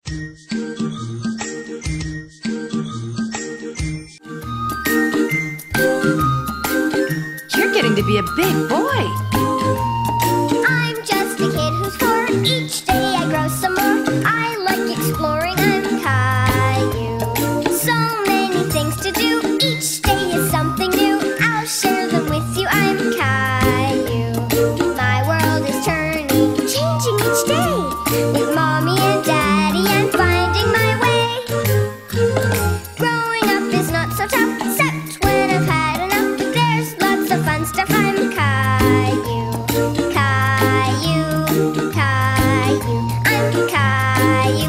You're getting to be a big boy. I'm just a kid who's 4. Each day I grow some more. I like exploring. I'm Caillou. So many things to do. Each day is something new. I'll share them with you. I'm Caillou. My world is turning, changing each day. With Mommy and Daddy, I'm finding my way. Growing up is not so tough, except when I've had enough. But there's lots of fun stuff. I'm Caillou, Caillou, Caillou. I'm Caillou.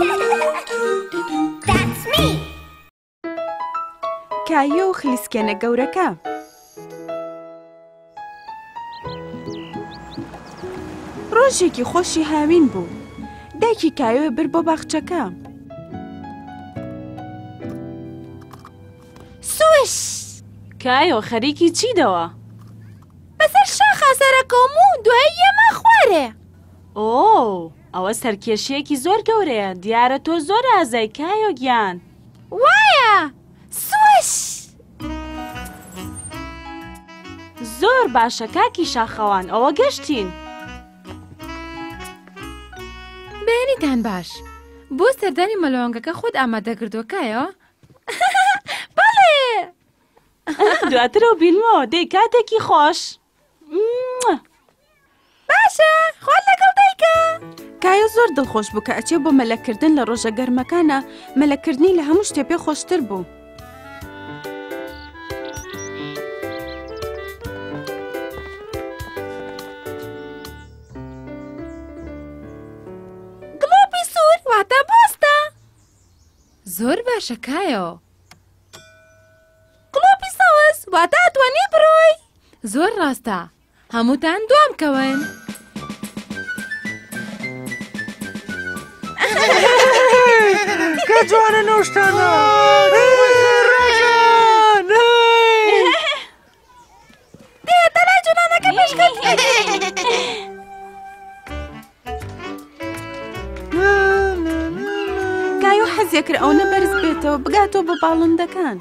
That's me. کایۆ و خلیسکێنە گەورەکە. ڕۆژێکی خۆشی هاوین بوو. دایکی کایۆ بر بۆ باخچەکە. سوش! کایۆ خەریکی چیدەوە؟ بەسەر شاخە سەرەکەم و دوای ئێمە خوارێ. ئۆ، ئەوە سەرکێشیەکی زۆر گەورەیە. دیارە تۆ زۆر ئازای کایۆ گیان. وایە! سوش! زۆر باشە کاکی شاخەوان، ئەوە گەشتین. بێنیتان باش. بۆ سەردانی مەلەوانگەکە خۆت ئامادەکردووەکایە؟ بەڵێ! دواترەوە بیلمەوە دەی کاتێکی خۆش. باشە، خۆت لەگەڵ دایکە. کایۆ زۆر دڵخۆش بوو کە ئەچێ بۆ مەلەکردن لە ڕۆژە گەرمەکانە. مەلەکردنی لە هەموو شتێ پێ خۆشتر بوو. گڵۆپی سوور واتە بۆستە. زۆر باشە کایۆ. گڵۆپی سەوز واتە ئەتوانی بڕۆی. زۆر ڕاستە. هەمووتان دوام کەون. کە جوانە نەوشتانە! دێتە لای جوانەکە پێشکەوت. کایۆ حەزیە کرد ئەو نەبەرز بێتەوە بگاتەوە بە باڵندەکان.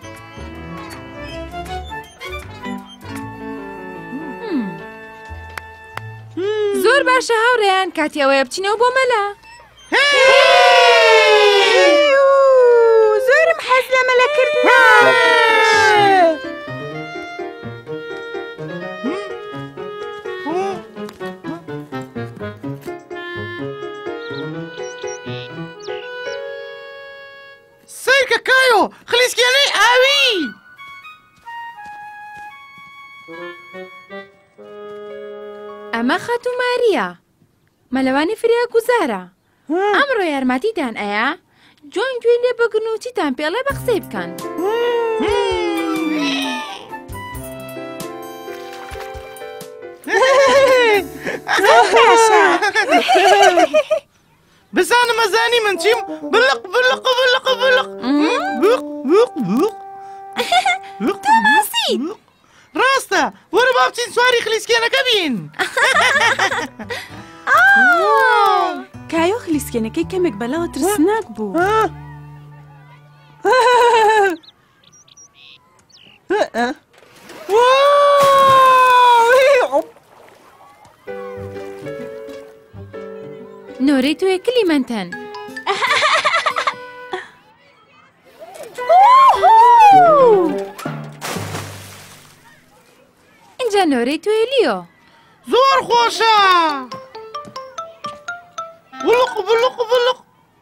زۆر باشە هاوڕێیان کاتی ئەوەیە بچینەوە بۆ مەلا. زۆرم حەز لە مەلەکردنە. سیرکە کایۆ خلیسکێنەی ئاوی! ئەمە خەتوماریە. مەلەوانی فریا گوزارە. ئەمڕۆ یارمەتیتان ئەیە؟ جوان گوێ لێ بگرن و چیتان پێڵێ بە قسەی بکەن. بزانم ئەزانی من چیم؟ بڵق بڵق بڵق بڵق بوق بوق بوق. تۆ ناسیت! ڕاستە، وەرە با بچین سواری خلیسکێنەکە بین. کایۆ خلیسکێنەکەی کەمێک بەلاوە ترسناک بوو. نۆرەی تۆیە کلیمەنتەن. اینجا نۆرەی تۆیە لیۆ. زۆر خۆشە! بڵق بڵق بڵق.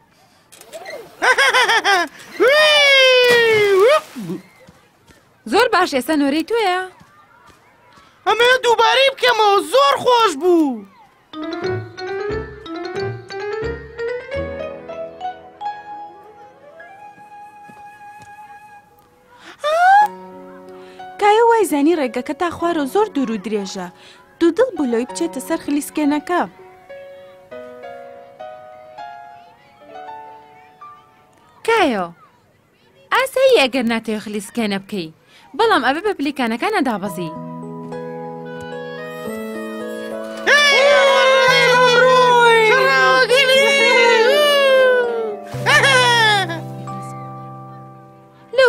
زۆر باش ئێستا نۆرەی تۆیە. ئەمە دووبارەی بکەمەوە زۆر خۆش بوو. کایۆ وای زانی ڕێگەکە تا خوارە زۆر دوور و درێژە. دوودڵ بوو لەوەی بچێتە سەر خلیسکێنەکە. کایۆ، ئاسایی ئەگەر ناتەوێت خلیسکێنە بکەی، بەڵام ئەبێ بە پلیکانەکان نەدابەزی.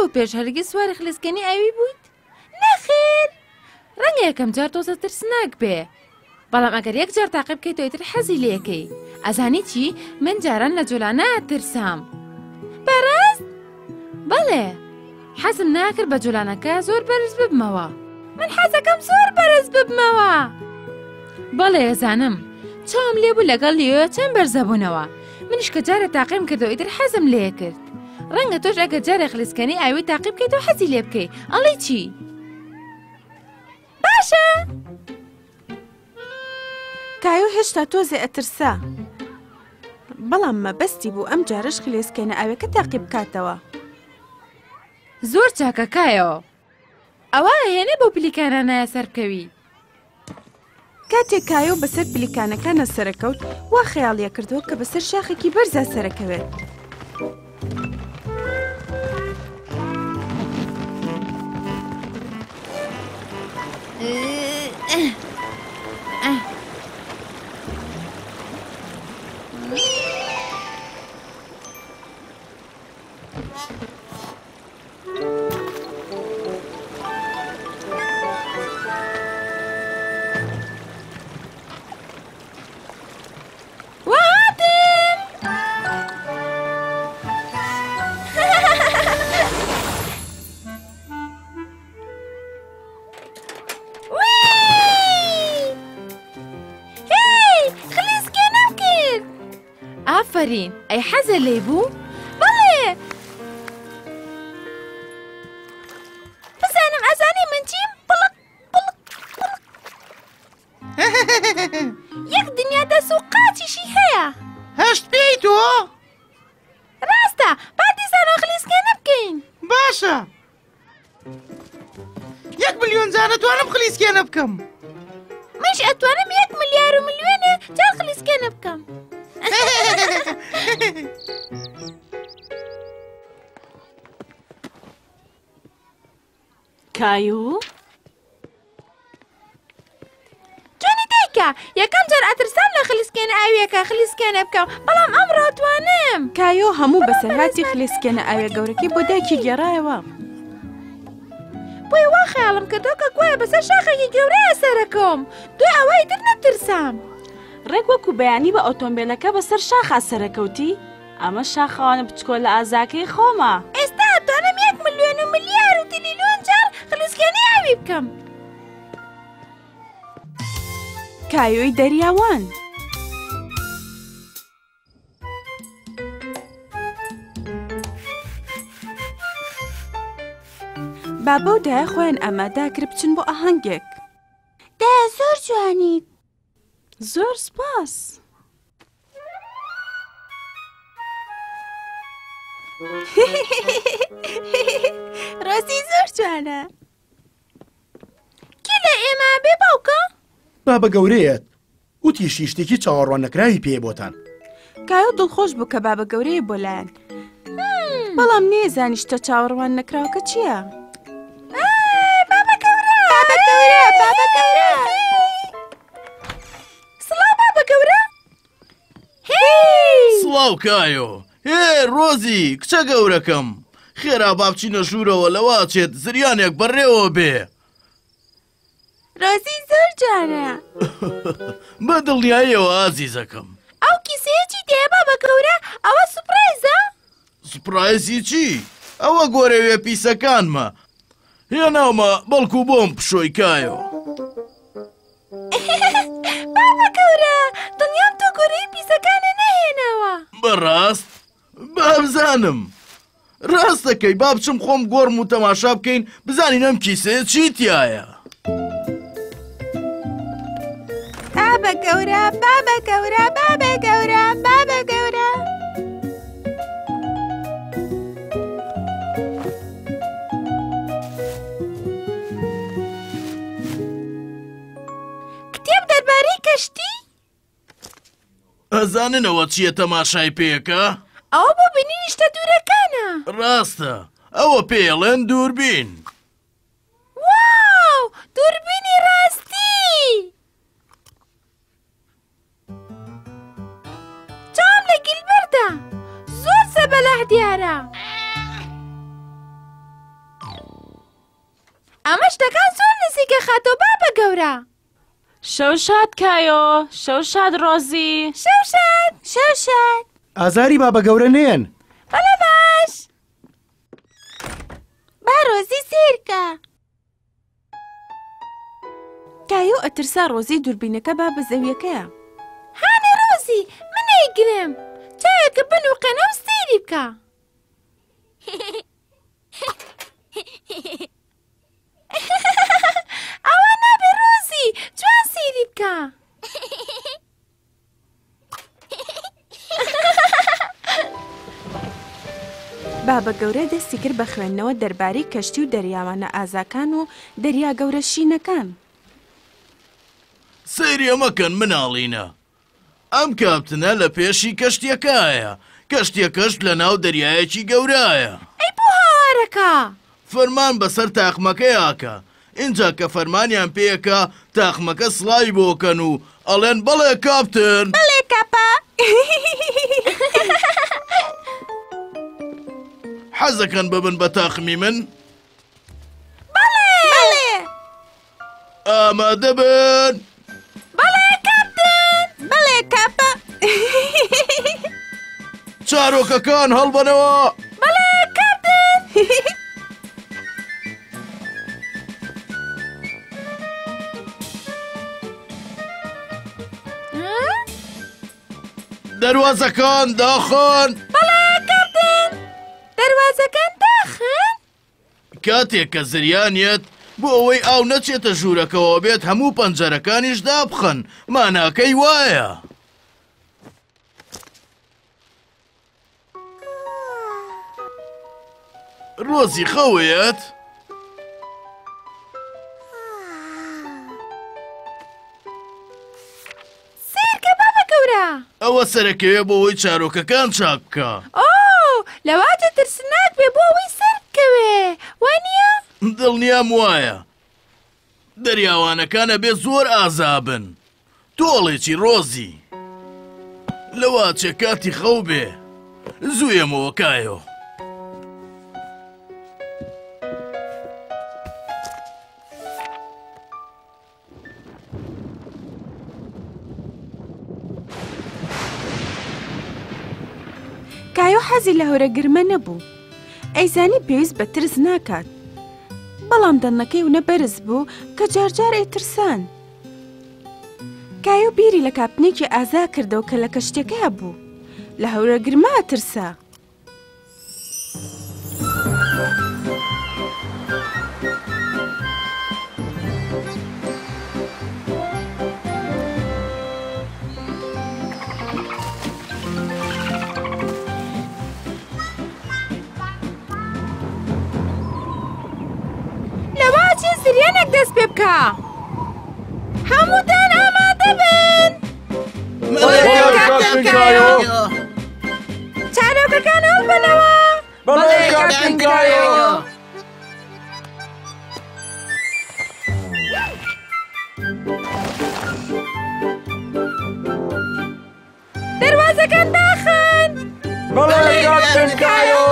پێش هەرگیز سواری خلیسکێنی ئاوی بوویت؟ نەخێر، ڕەنگە یەکەم جار تۆزە ترسناک بێ، بەڵام ئەگەر یەک جار تاقی بکەیتەوە ئیتر حەزی لێکەی. ئەزانی چی؟ من جاران لە جوولانە ترسام. بەڕاست؟ بەڵێ، حەزم ناکرد بە جوولانەکە زۆر بەرز ببمەوە. من حەزەکەم زۆر بەرز ببمەوە. بەڵێ ئەزانم، چاوم لێبوو لەگەڵ لیۆ چەند بەرزە بوونەوە. منیش کە جارە تاقیم کردەوە ئیتر حەزم لێ کرد. ڕەنگە تۆش ئەگەر جارێ خلیسکێنی ئاوی تاقی بکەیتەوە حەزی لێ بکەی. ئەڵێ چی؟ باشە! کایۆ هێشتا تۆزێ ئەترسا، بەڵام مەبەستی بوو ئەم جارش خلیسکێنە ئاوەکە تاقی بکاتەوە. زۆر چاکەکایەوە. ئەوە هێنێ بۆ پلیکانانایە سەرکەوی. کاتێک کایۆ بەسەر پلیکانەکانە سەرەکەوت، وا خەیاڵیە کردەوە کە بەسەر شاخێکی بەرزە سەرەکەوێت. ئافرین، ئەی حەزە لێی بوو؟ بەڵێ! بزانم ئەزانی من چیم؟ بڵق بڵق بڵق. یەک دنیا دەست و قاچیشی هەیە. هەشت پێی تۆ؟ ڕاستە، با دیسانە خلیسکێنە بکەین. باشە. 1 ملیۆن جار ئەتوانم خلیسکێنە بکەم. منش ئەتوانم 1 ملیار و ملیۆنێ جار خلیسکێنە بکەم. کایۆ؟ جۆنی دایکە، یەکەم جار ئەترسام لە خلیسکێنە ئاویەکە خلیسکێنە بکەم، بەڵام ئەمڕۆ ئەتوانم. کایۆ هەموو بەسەرهاتی خلیسکێنە ئاوێ گەورەکەی بۆ دایکی گێڕایەوە. بۆی وا خەیاڵم کردەوە کە گوایە بەسەر شاخێکی گەورەیە سەرەکەم. دوای ئەوەی تر نەترسام. ڕێک وەکو بەیانی بە ئۆتۆمبیلەکە بەسەر شاخە سەرەکەوتی؟ ئەمە شاخەوانە بچکۆ لە ئازاکەی خۆمە. ئێستا ئەتوانم 1 ملیۆن و ملیار و تریلیۆن جار خلیسکێنەی ئاوی بکەم. کایۆی دەریاوان. بابە و دایە خۆیان ئامادە کرد بچن بۆ ئاهەنگێک. دایە زۆر جوانیت. زۆر سپاس. ڕاستی زۆر جوانە. کی لە ئێمە بێ باوکە؟ بابە گەورەیەت وتیشی شتێکی چاوەڕوان نەکراوی پێ بۆتان. کایۆ دڵخۆش بوو کە بابە گەورەیە بۆ لایەن، بەڵام نێزانی شتە چاوەڕوان نەکراوەکە چییە؟ بابە گەورە! بابە گەورە! بابە گەورە! سڵاو بابە گەورە! سڵاو کایۆ! هێ ڕۆزی کچە گەورەکەم، خێرا با بچینە ژوورەوە لەوا چێت زریانێک بەڕێوە بێ. ڕۆزی زۆر جوانە. بە دڵنیاییەوە ئازیزەکەم. ئەو کیسەیەکی دێ بابە گەورە، ئەوە سوپرایزە؟ سوپرایزی چی؟ ئەوە گۆرەوێ پیسەکانمە. هێناومە بەڵکو بۆم پشۆی کایۆ. بابە گەورە، دڵنیام تۆ گۆرەی پیسەکانە نەهێناوە. بەڕاست؟ بابزانم. ڕاستەکەی با بچم خۆم گۆڕم و تەماشا بکەین بزانین ئەم کیسەیە چی تایە. بابە گەورە! بابە گەورە! بابە گەورە! بابە گەورە! کتێب دەربارەی کەشتی؟ ئەزاننەوە چییە تەماشای پێکە؟ ئەوە بۆ بینینی شتە دوورەکانە. ڕاستە، ئەوە پێڵێن دووربین. واو! دووربینی ڕاستی! چاوم لە گیلبەردا، زۆر سەبەلاح دیارە. ئەمە شتەکان زۆر نزیکە خاتۆ بابە گەورە. شەو شاد کایۆ، شەو شاد ڕۆزی. شەو شاد. شەو شاد. ئازاری بابە گەورە نێن. بەڵێ باش. با ڕۆزی سیرکە. کایۆ ئەترسا ڕۆزی دووربینەکە با بە زەویەکەیە. هانێ ڕۆزی من ئەیگرم. چاوێکە بن و قەنە و سەیری بکە. ئەوە نابێ ڕۆزی، جوان سەیری بکە. بابە گەورە دەستی کرد بە خوێندنەوە دەربارەی کەشتی و دەریاوانە ئازاکان و دەریا گەورە شینەکان. سەیری ئەمەکەن مناڵینە. ئەم کاپتنە لە پێشی کەشتیەکایە. کەشتیەکەش لە ناو دەریایەکی گەورایە. ئەی بۆ هاوارەکە. فەرمان بەسەر تاقمەکەیاکە. اینجا کە فەرمانیان پێیەکە تاقمەکە سڵاوی بۆکەن و ئەڵێن بەڵێ کاپتن. بەڵێ کاپە. حەزەکەن ببن بە تاقمی من؟ بەڵێ. ئامادە بن. بەڵێ کاپتن. بەڵێ کاپە. چارۆکەکان هەڵبەنەوە. بەڵێ کاپتن. دەواازەکان داخۆن. بەڵێ کاپتن. دەواازەکان داخن. کاتێک کە زریانیت بۆ ئەوەی ئاو نەچێتە ژوورەکەەوە بێت هەموو پەنجەرەکانیش دابخەن. ماناکەی وایە. ڕۆزی خەوێت؟ سیرکە بابە گەورە. ئەوە سەرەکەوێ بۆ ئەوەی چارۆکەکان چاک بکە. ئۆ لەواتە ترسناک بێ بۆ ئەوەی سەر بکەوێ، وانییە؟ دڵنیام وایە. دەریاوانەکانە بێ زۆر ئازابن. تۆڵێکی ڕۆزی. لەوا چێ کاتی خەو بێ. زوویەمەوە کایۆ. کایۆ حەزی لە هەورەگرمە نەبوو. ئەیزانی پێویست بە ترس ناکات. بەڵام دەنەکەی و نەبەرز بوو کە جارجار ئەیترسان. کایۆ بیری لە کاپنێکی ئازا کردەوە کە لە کەشتەکە بوو. لە هەورەگرمە ئەترسا. زریانێک دەست پێ بکە. هەمووتان ئامادە بن. چارۆکەکان هەڵبەنەوە. بەڵێ کاپتن کایۆ. دەواازەکان داخن. بەڵێ کاپتن کایۆ.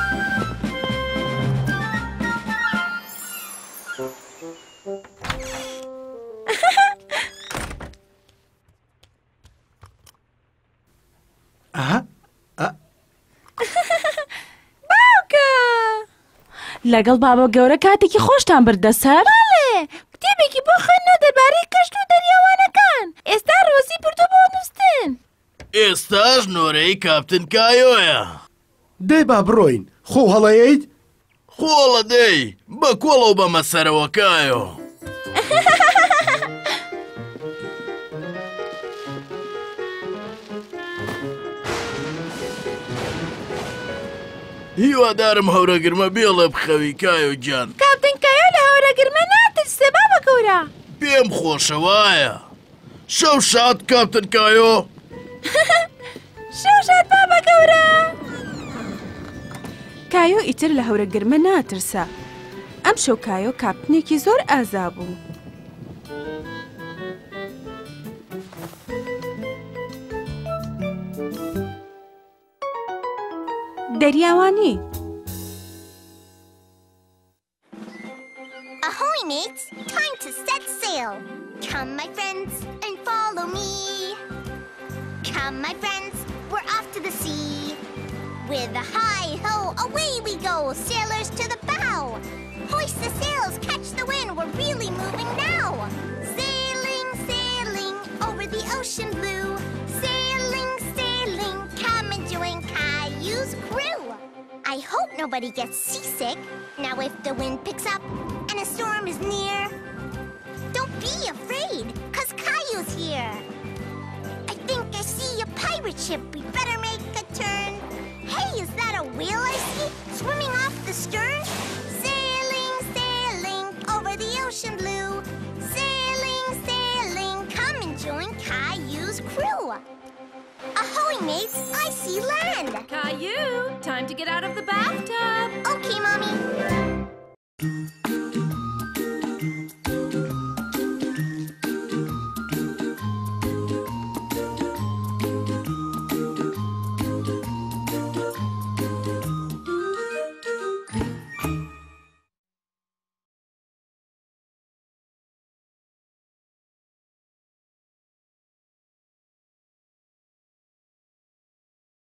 لەگەڵ بابە گەورە کاتێکی خۆشتان بردە سەر؟ بەڵێ کتێبێکی بۆ خوێندنەوە دەربارەی کەشت و دەریاوانەکان. ئێستا ڕۆزی بردو بۆ نووستن. ئێستاش نۆرەی کاپتن کایۆیە. دەی با بڕۆین. خۆ هەڵەیەیت؟ خۆڵە دەی بە کۆڵەو بە مەسەرەوە کایۆ. هیوادارم هەورەگرمە بێڵە بخەوی کایۆ گیان. کاپتن کایۆ لە هەورەگرمە ناترسێ بابە گەورە. پێم خۆشەوایە. شەو شاد کاپتن کایۆ. شەو شاد بابە گەورە. کایۆ ئیتر لە هەورەگرمە ناترسا. ئەم شەو کایۆ کاپتنێکی زۆر ئازا بوو. دەریاوانی. Ahoy, Ahoy, mates! Time to set sail! Come, my friends, and follow me. Come, my friends, we're off to the sea. With a hi-ho, away we go, sailors to the bow. Hoist the sails, catch the wind, we're really moving now. Sailing, sailing, over the ocean blue. Sailing, sailing, come and join Caillou's crew. I hope nobody gets seasick. Now if the wind picks up and a storm is near, don't be afraid, 'cause Caillou's here. I think I see a pirate ship, we better make a turn. Hey, is that a whale I see swimming off the stern? Sailing, sailing, over the ocean blue. Sailing, sailing, come and join Caillou's crew. Ahoy, mates, I see land. Caillou, time to get out of the